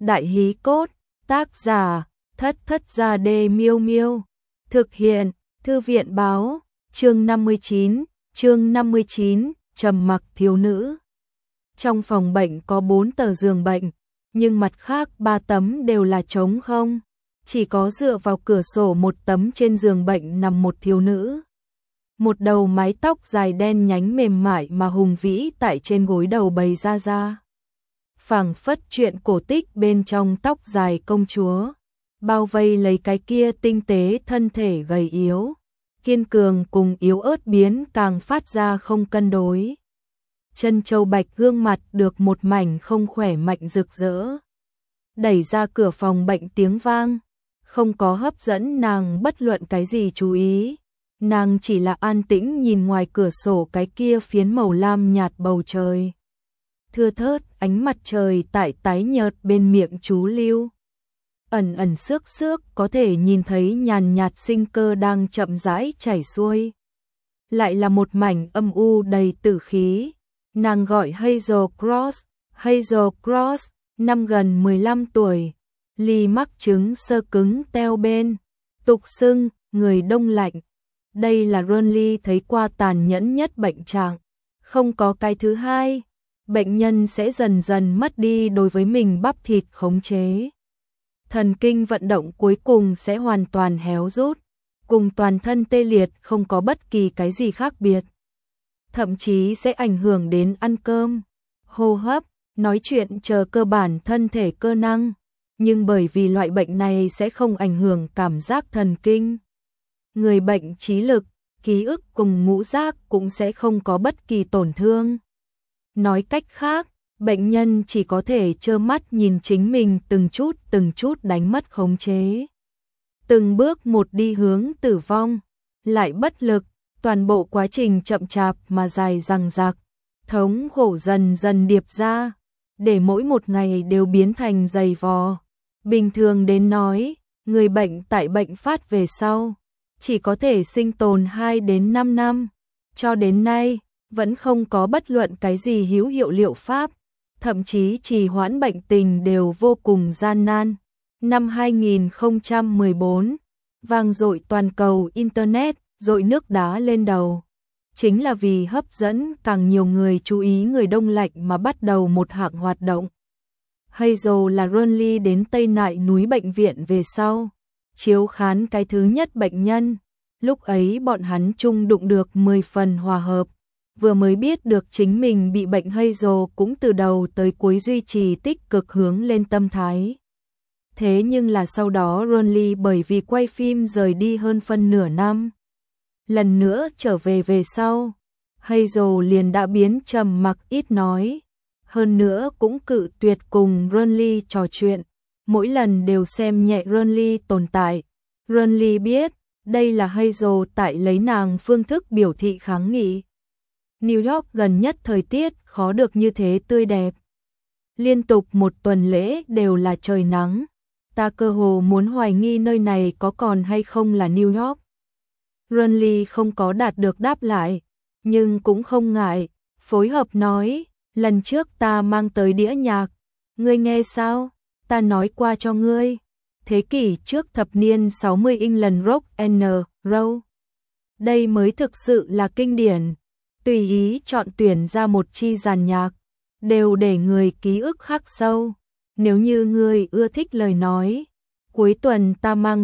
Đại hí cốt, tác giả, Thất Thất Gia Đê Miêu Miêu. Thực hiện, Thư viện báo, chương 59, trầm mặc thiếu nữ. Trong phòng bệnh có 4 tờ giường bệnh, nhưng mặt khác 3 tấm đều là trống không. Chỉ có dựa vào cửa sổ một tấm trên giường bệnh nằm một thiếu nữ. Một đầu mái tóc dài đen nhánh mềm mại mà hùng vĩ tại trên gối đầu bày ra. Phảng phất chuyện cổ tích bên trong tóc dài công chúa, bao vây lấy cái kia tinh tế thân thể gầy yếu, kiên cường cùng yếu ớt biến càng phát ra không cân đối. Chân châu bạch gương mặt được một mảnh không khỏe mạnh rực rỡ. Đẩy ra cửa phòng bệnh tiếng vang, không có hấp dẫn nàng bất luận cái gì chú ý. Nàng chỉ là an tĩnh nhìn ngoài cửa sổ cái kia phiến màu lam nhạt bầu trời. Thưa thớt ánh mặt trời tại tái nhợt bên miệng chú lưu. Ẩn ẩn xước có thể nhìn thấy nhàn nhạt sinh cơ đang chậm rãi chảy xuôi. Lại là một mảnh âm u đầy tử khí. Nàng gọi Hazel Cross, năm gần 15 tuổi. Ly mắc chứng xơ cứng teo bên, tục xưng, người đông lạnh. Đây là Ronly thấy qua tàn nhẫn nhất bệnh trạng. Không có cái thứ hai, bệnh nhân sẽ dần dần mất đi đối với mình bắp thịt khống chế. Thần kinh vận động cuối cùng sẽ hoàn toàn héo rút, cùng toàn thân tê liệt không có bất kỳ cái gì khác biệt. Thậm chí sẽ ảnh hưởng đến ăn cơm, hô hấp, nói chuyện chờ cơ bản thân thể cơ năng. Nhưng bởi vì loại bệnh này sẽ không ảnh hưởng cảm giác thần kinh. Người bệnh trí lực, ký ức cùng ngũ giác cũng sẽ không có bất kỳ tổn thương. Nói cách khác, bệnh nhân chỉ có thể trơ mắt nhìn chính mình từng chút đánh mất khống chế. Từng bước một đi hướng tử vong, lại bất lực, toàn bộ quá trình chậm chạp mà dài dằng dặc, thống khổ dần dần điệp ra, để mỗi một ngày đều biến thành dày vò. Bình thường đến nói, người bệnh tại bệnh phát về sau, chỉ có thể sinh tồn 2 đến 5 năm. Cho đến nay, vẫn không có bất luận cái gì hữu hiệu liệu pháp, thậm chí trì hoãn bệnh tình đều vô cùng gian nan. Năm 2014, vang dội toàn cầu Internet, dội nước đá lên đầu. Chính là vì hấp dẫn càng nhiều người chú ý người đông lạnh mà bắt đầu một hạng hoạt động. Hazel là Ronly đến Tây Nại núi bệnh viện về sau, chiếu khán cái thứ nhất bệnh nhân. Lúc ấy bọn hắn chung đụng được 10 phần hòa hợp. Vừa mới biết được chính mình bị bệnh Hazel cũng từ đầu tới cuối duy trì tích cực hướng lên tâm thái. Thế nhưng là sau đó Ronly bởi vì quay phim rời đi hơn phân nửa năm. Lần nữa trở về sau, Hazel liền đã biến trầm mặc ít nói. Hơn nữa cũng cự tuyệt cùng Ronly trò chuyện, mỗi lần đều xem nhẹ Ronly tồn tại. Ronly biết, đây là Hazel tại lấy nàng phương thức biểu thị kháng nghị. New York gần nhất thời tiết khó được như thế tươi đẹp. Liên tục một tuần lễ đều là trời nắng. Ta cơ hồ muốn hoài nghi nơi này có còn hay không là New York. Ronly không có đạt được đáp lại, nhưng cũng không ngại, phối hợp nói. Lần trước ta mang tới đĩa nhạc, ngươi nghe sao? Ta nói qua cho ngươi. Thế kỷ trước thập niên 60 England Rock and Roll. Đây mới thực sự là kinh điển. Tùy ý chọn tuyển ra một chi dàn nhạc, đều để người ký ức khắc sâu. Nếu như ngươi ưa thích lời nói, cuối tuần ta mang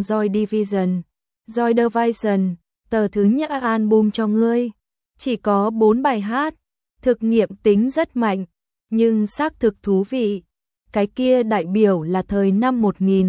Joy Division, tờ thứ nhất album cho ngươi. Chỉ có 4 bài hát. Thực nghiệm tính rất mạnh, nhưng xác thực thú vị. Cái kia đại biểu là thời năm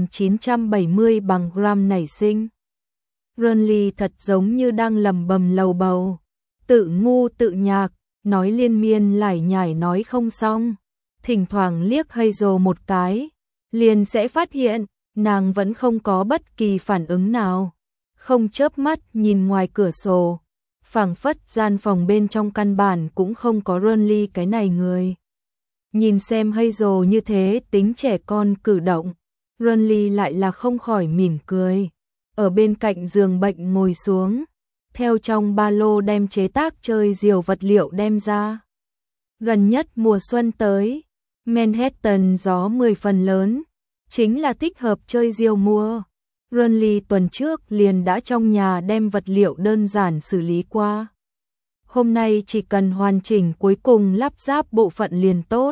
1970 bằng Graham nảy sinh. Ronly thật giống như đang lầm bầm lầu bầu, tự ngu tự nhạc, nói liên miên lải nhải nói không xong. Thỉnh thoảng liếc Hazel một cái, liền sẽ phát hiện, nàng vẫn không có bất kỳ phản ứng nào. Không chớp mắt nhìn ngoài cửa sổ. Phảng phất gian phòng bên trong căn bản cũng không có Ronly cái này người. Nhìn xem Hazel như thế tính trẻ con cử động, Ronly lại là không khỏi mỉm cười. Ở bên cạnh giường bệnh ngồi xuống, theo trong ba lô đem chế tác chơi diều vật liệu đem ra. Gần nhất mùa xuân tới, Manhattan gió 10 phần lớn, chính là thích hợp chơi diều mua. Renly tuần trước liền đã trong nhà đem vật liệu đơn giản xử lý qua. Hôm nay chỉ cần hoàn chỉnh cuối cùng lắp ráp bộ phận liền tốt.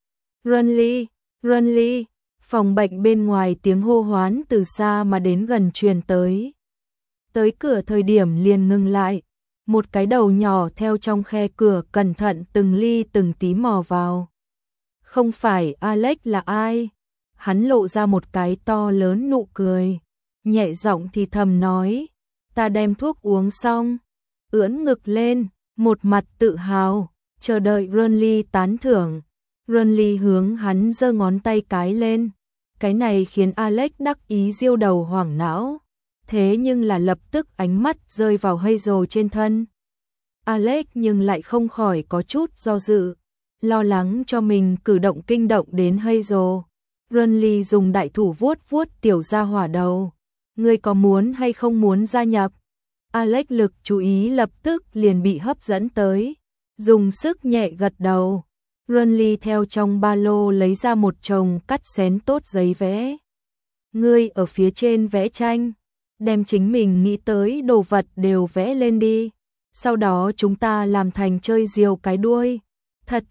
Renly, phòng bệnh bên ngoài tiếng hô hoán từ xa mà đến gần truyền tới. Tới cửa thời điểm liền ngừng lại, một cái đầu nhỏ theo trong khe cửa cẩn thận từng ly từng tí mò vào. Không phải Alex là ai? Hắn lộ ra một cái to lớn nụ cười, nhẹ giọng thì thầm nói, ta đem thuốc uống xong, ưỡn ngực lên, một mặt tự hào, chờ đợi Renly tán thưởng. Renly hướng hắn giơ ngón tay cái lên, cái này khiến Alex đắc ý diêu đầu hoảng não, thế nhưng là lập tức ánh mắt rơi vào Hazel trên thân. Alex nhưng lại không khỏi có chút do dự, lo lắng cho mình cử động kinh động đến Hazel. Renly dùng đại thủ vuốt vuốt tiểu gia hỏa đầu, ngươi có muốn hay không muốn gia nhập? Alex lực chú ý lập tức liền bị hấp dẫn tới, dùng sức nhẹ gật đầu. Renly theo trong ba lô lấy ra một chồng cắt xén tốt giấy vẽ. Ngươi ở phía trên vẽ tranh, đem chính mình nghĩ tới đồ vật đều vẽ lên đi. Sau đó chúng ta làm thành chơi diều cái đuôi. Thật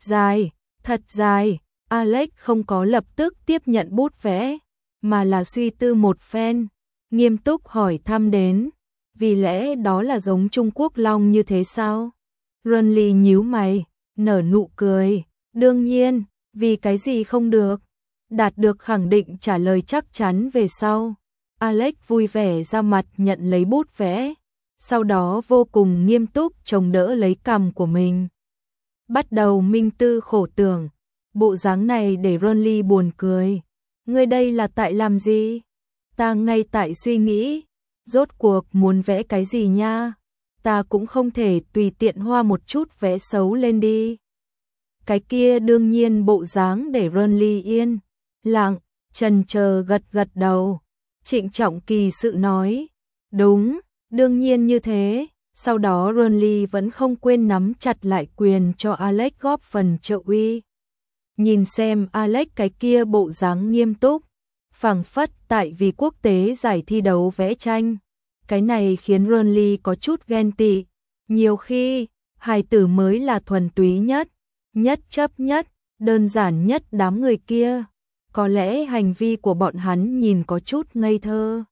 dài. Alex không có lập tức tiếp nhận bút vẽ, mà là suy tư một phen, nghiêm túc hỏi thăm đến, vì lẽ đó là giống Trung Quốc long như thế sao? Renly nhíu mày, nở nụ cười, đương nhiên, vì cái gì không được? Đạt được khẳng định trả lời chắc chắn về sau. Alex vui vẻ ra mặt nhận lấy bút vẽ, sau đó vô cùng nghiêm túc chống đỡ lấy cằm của mình. Bắt đầu minh tư khổ tưởng, bộ dáng này để Renly buồn cười. Ngươi đây là tại làm gì? Ta ngay tại suy nghĩ, rốt cuộc muốn vẽ cái gì nha? Ta cũng không thể tùy tiện hoa một chút vẽ xấu lên đi. Cái kia đương nhiên bộ dáng để Renly yên lặng, chần chờ gật đầu. Trịnh trọng kỳ sự nói, đúng, đương nhiên như thế. Sau đó Renly vẫn không quên nắm chặt lại quyền cho Alex góp phần trợ uy. Nhìn xem Alex cái kia bộ dáng nghiêm túc, phảng phất tại vì quốc tế giải thi đấu vẽ tranh. Cái này khiến Renly có chút ghen tị. Nhiều khi, hài tử mới là thuần túy nhất, nhất chấp nhất, đơn giản nhất đám người kia. Có lẽ hành vi của bọn hắn nhìn có chút ngây thơ.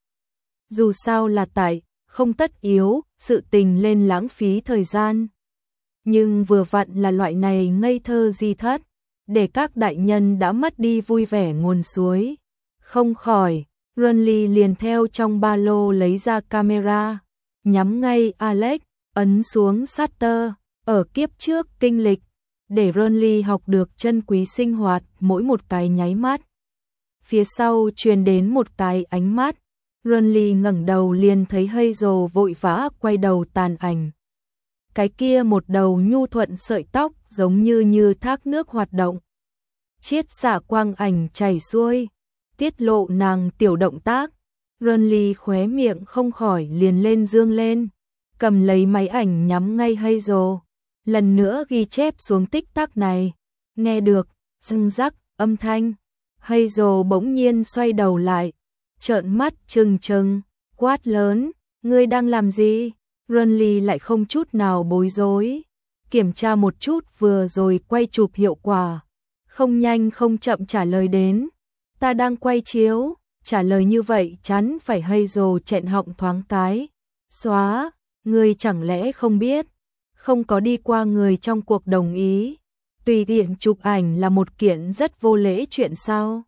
Dù sao là tại, không tất yếu, sự tình lên lãng phí thời gian. Nhưng vừa vặn là loại này ngây thơ di thất, để các đại nhân đã mất đi vui vẻ nguồn suối. Không khỏi, Renly liền theo trong ba lô lấy ra camera, nhắm ngay Alex, ấn xuống shutter. Ở kiếp trước kinh lịch, để Renly học được trân quý sinh hoạt mỗi một cái nháy mắt. Phía sau truyền đến một cái ánh mắt, Renly ngẩng đầu liền thấy Hazel vội vã quay đầu tàn ảnh. Cái kia một đầu nhu thuận sợi tóc giống như thác nước hoạt động. Chiết xạ quang ảnh chảy xuôi, tiết lộ nàng tiểu động tác. Renly khóe miệng không khỏi liền lên dương lên, cầm lấy máy ảnh nhắm ngay Hazel. Lần nữa ghi chép xuống tích tắc này, nghe được răng rắc âm thanh. Hazel bỗng nhiên xoay đầu lại, trợn mắt trừng trừng, quát lớn, ngươi đang làm gì? Renly lại không chút nào bối rối, kiểm tra một chút vừa rồi quay chụp hiệu quả, không nhanh không chậm trả lời đến, ta đang quay chiếu. Trả lời như vậy chắn phải Hazel chẹn họng thoáng cái. Xóa, ngươi chẳng lẽ không biết, không có đi qua người trong cuộc đồng ý, tùy tiện chụp ảnh là một kiện rất vô lễ chuyện sao?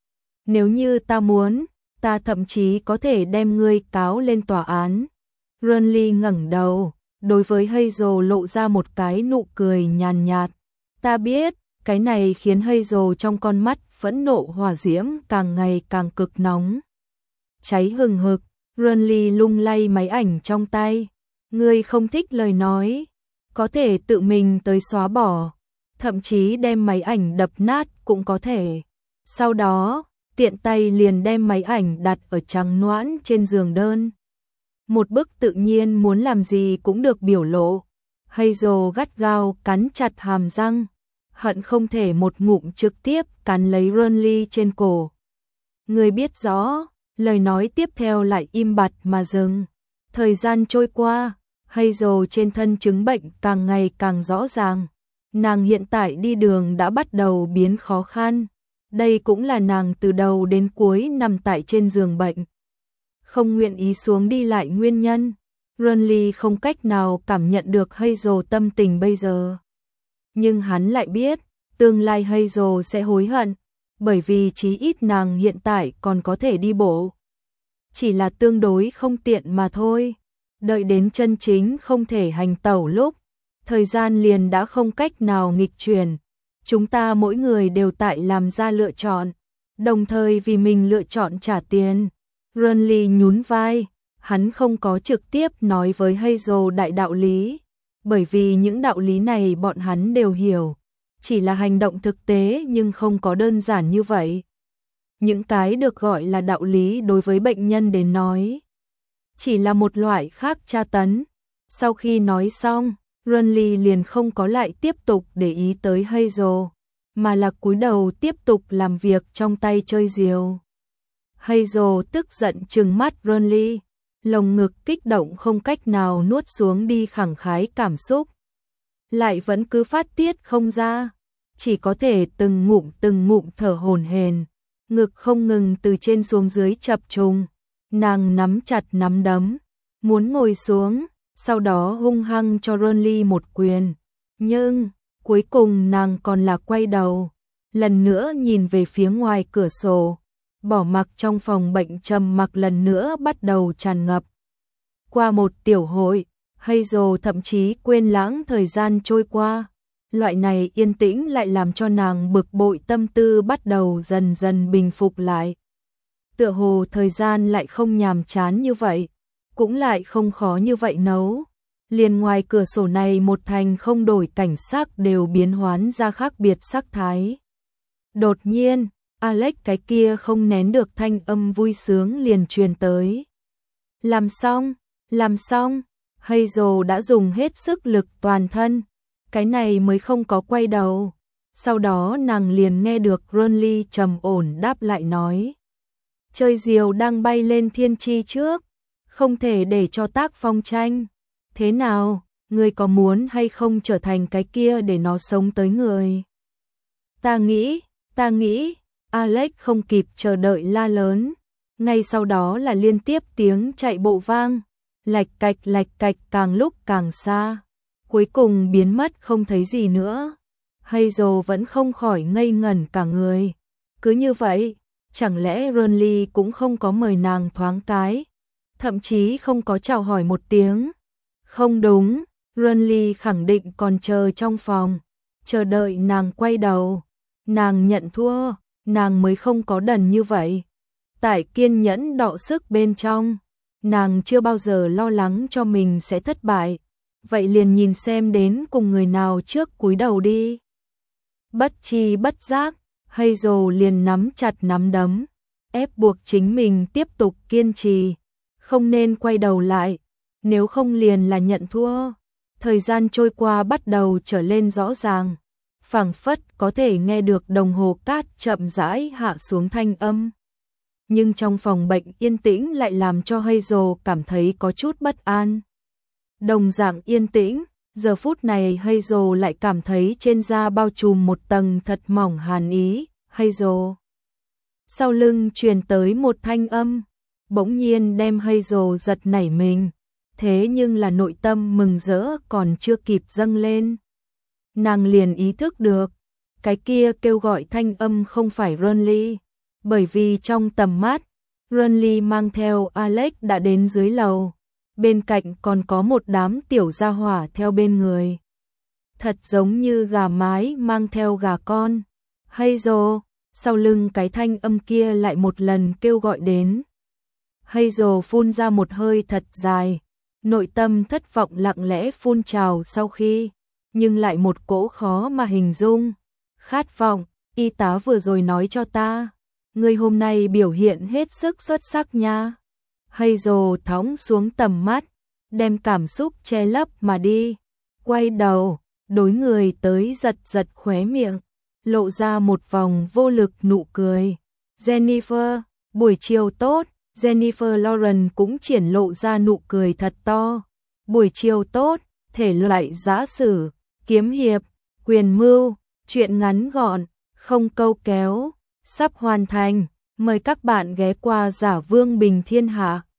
Nếu như ta muốn, ta thậm chí có thể đem ngươi cáo lên tòa án. Renly ngẩng đầu, đối với Hazel lộ ra một cái nụ cười nhàn nhạt. Ta biết, cái này khiến Hazel trong con mắt phẫn nộ hỏa diễm càng ngày càng cực nóng. Cháy hừng hực, Renly lung lay máy ảnh trong tay. Ngươi không thích lời nói, có thể tự mình tới xóa bỏ, thậm chí đem máy ảnh đập nát cũng có thể. Sau đó, tiện tay liền đem máy ảnh đặt ở trắng noãn trên giường đơn. Một bức tự nhiên muốn làm gì cũng được biểu lộ. Hazel gắt gao cắn chặt hàm răng, hận không thể một ngụm trực tiếp cắn lấy Renly trên cổ. Người biết rõ, lời nói tiếp theo lại im bặt mà dừng. Thời gian trôi qua, Hazel trên thân chứng bệnh càng ngày càng rõ ràng. Nàng hiện tại đi đường đã bắt đầu biến khó khăn. Đây cũng là nàng từ đầu đến cuối nằm tại trên giường bệnh, không nguyện ý xuống đi lại nguyên nhân. Renly không cách nào cảm nhận được Hazel tâm tình bây giờ. Nhưng hắn lại biết, tương lai Hazel sẽ hối hận, bởi vì chí ít nàng hiện tại còn có thể đi bộ. Chỉ là tương đối không tiện mà thôi. Đợi đến chân chính không thể hành tẩu lúc, thời gian liền đã không cách nào nghịch chuyển. Chúng ta mỗi người đều tại làm ra lựa chọn, đồng thời vì mình lựa chọn trả tiền. Renly nhún vai, hắn không có trực tiếp nói với Hazel đại đạo lý, bởi vì những đạo lý này bọn hắn đều hiểu, chỉ là hành động thực tế nhưng không có đơn giản như vậy. Những cái được gọi là đạo lý đối với bệnh nhân đến nói, chỉ là một loại khác tra tấn. Sau khi nói xong, Renly liền không có lại tiếp tục để ý tới Hazel, mà là cúi đầu tiếp tục làm việc trong tay chơi diều. Hazel tức giận trừng mắt Renly, lồng ngực kích động không cách nào nuốt xuống đi khẳng khái cảm xúc. Lại vẫn cứ phát tiết không ra, chỉ có thể từng ngụm thở hổn hển, ngực không ngừng từ trên xuống dưới chập trùng. Nàng nắm chặt nắm đấm, muốn ngồi xuống, sau đó hung hăng cho Renly một quyền. Nhưng, cuối cùng nàng còn là quay đầu, lần nữa nhìn về phía ngoài cửa sổ. Bỏ mặc trong phòng bệnh trầm mặc lần nữa bắt đầu tràn ngập. Qua một tiểu hội, Hazel thậm chí quên lãng thời gian trôi qua. Loại này yên tĩnh lại làm cho nàng bực bội, tâm tư bắt đầu dần dần bình phục lại. Tựa hồ thời gian lại không nhàm chán như vậy, cũng lại không khó như vậy nấu. Liền ngoài cửa sổ này một thành không đổi cảnh sắc đều biến hóa ra khác biệt sắc thái. Đột nhiên, Alex cái kia không nén được thanh âm vui sướng liền truyền tới. Làm xong, Hazel đã dùng hết sức lực toàn thân, cái này mới không có quay đầu. Sau đó nàng liền nghe được Renly trầm ổn đáp lại nói. Chơi diều đang bay lên thiên tri trước, không thể để cho tác phong tranh. Thế nào, ngươi có muốn hay không trở thành cái kia để nó sống tới người? Ta nghĩ, Alex không kịp chờ đợi la lớn. Ngay sau đó là liên tiếp tiếng chạy bộ vang, lạch cạch càng lúc càng xa, cuối cùng biến mất không thấy gì nữa. Hazel vẫn không khỏi ngây ngẩn cả người. Cứ như vậy, chẳng lẽ Renly cũng không có mời nàng thoáng cái, thậm chí không có chào hỏi một tiếng? Không đúng, Renly khẳng định còn chờ trong phòng, chờ đợi nàng quay đầu. Nàng nhận thua, nàng mới không có đần như vậy. Tại kiên nhẫn đọ sức bên trong, nàng chưa bao giờ lo lắng cho mình sẽ thất bại. Vậy liền nhìn xem đến cùng người nào trước cúi đầu đi. Bất chi bất giác, Hazel liền nắm chặt nắm đấm, ép buộc chính mình tiếp tục kiên trì, không nên quay đầu lại, nếu không liền là nhận thua. Thời gian trôi qua bắt đầu trở lên rõ ràng, phảng phất có thể nghe được đồng hồ cát chậm rãi hạ xuống thanh âm. Nhưng trong phòng bệnh yên tĩnh lại làm cho Hazel cảm thấy có chút bất an. Đồng dạng yên tĩnh, giờ phút này Hazel lại cảm thấy trên da bao trùm một tầng thật mỏng hàn ý. Hazel. Sau lưng truyền tới một thanh âm, bỗng nhiên đem Hazel giật nảy mình. Thế nhưng là nội tâm mừng rỡ còn chưa kịp dâng lên, nàng liền ý thức được, cái kia kêu gọi thanh âm không phải Renly, bởi vì trong tầm mắt, Renly mang theo Alex đã đến dưới lầu, bên cạnh còn có một đám tiểu gia hỏa theo bên người. Thật giống như gà mái mang theo gà con. Hazel, sau lưng cái thanh âm kia lại một lần kêu gọi đến. Hazel phun ra một hơi thật dài, nội tâm thất vọng lặng lẽ phun trào sau khi, nhưng lại một cỗ khó mà hình dung. Khát vọng, y tá vừa rồi nói cho ta, ngươi hôm nay biểu hiện hết sức xuất sắc nha. Hazel thõng xuống tầm mắt, đem cảm xúc che lấp mà đi, quay đầu, đối người tới giật giật khóe miệng, lộ ra một vòng vô lực nụ cười. Jennifer, Buổi chiều tốt, Jennifer Lawrence cũng triển lộ ra nụ cười thật to. Buổi chiều tốt, thể loại giã sử, kiếm hiệp, quyền mưu, truyện ngắn gọn, không câu kéo, sắp hoàn thành. Mời các bạn ghé qua Giả Vương Bình Thiên Hạ.